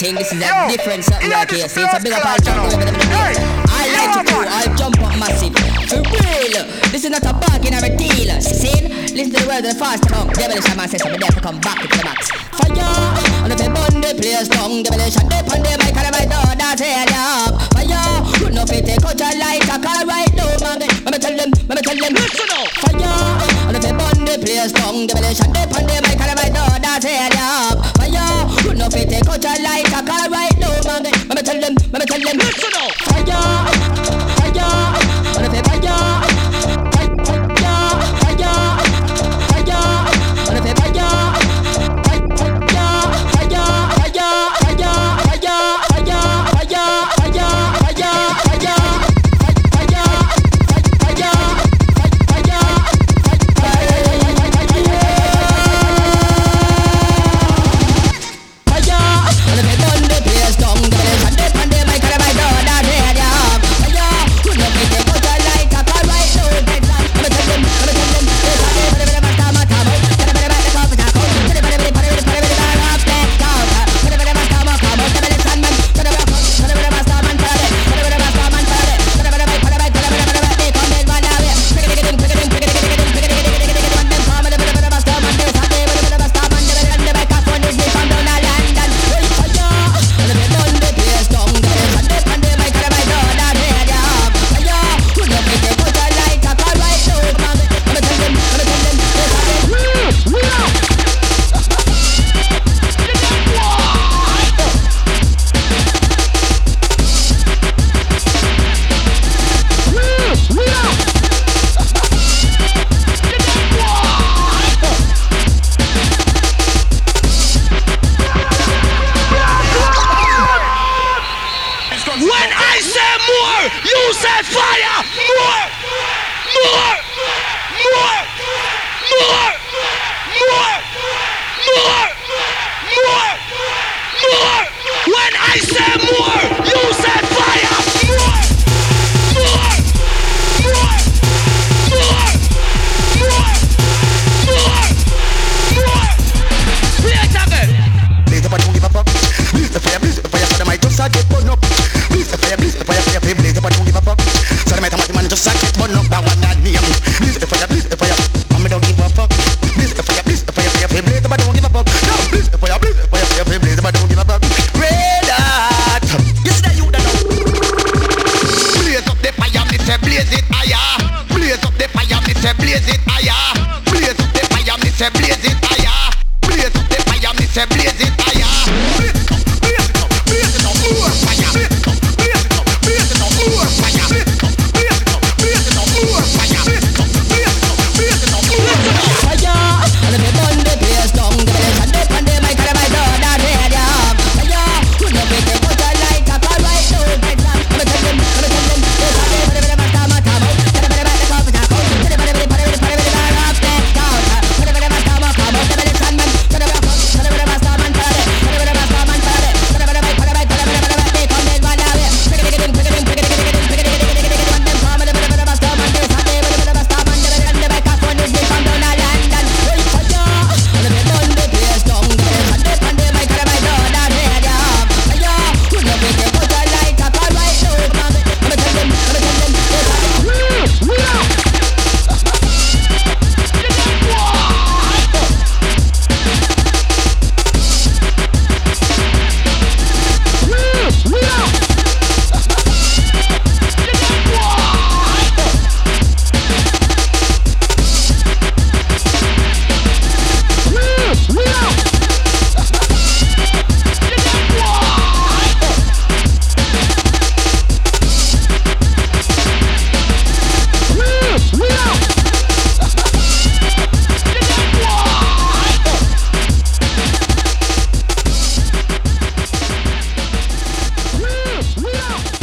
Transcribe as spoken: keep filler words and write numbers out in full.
thing. This is a Yo, different something like here. See, it's a big up I jump over them. Hey, I like to do, I jump up massive. For real, this is not a bargain or a deal. See, listen to the word of the fast tongue. Devilish a man says something there to come back to the max. Fire, and if you burn the place tongue, devilish and dip on the mic and my door, that's it up. Fire, you know if you take out your light, I call right now, man. Let me tell them, let me tell them. Listen up. Fire, and if you burn the place tongue, devilish and dip on the mic and my door, that's it up. Fire, you know if you take out your light, I call right now, man. Let me tell them, let me tell them. Listen up. Fire, fire, and if you fire. We are.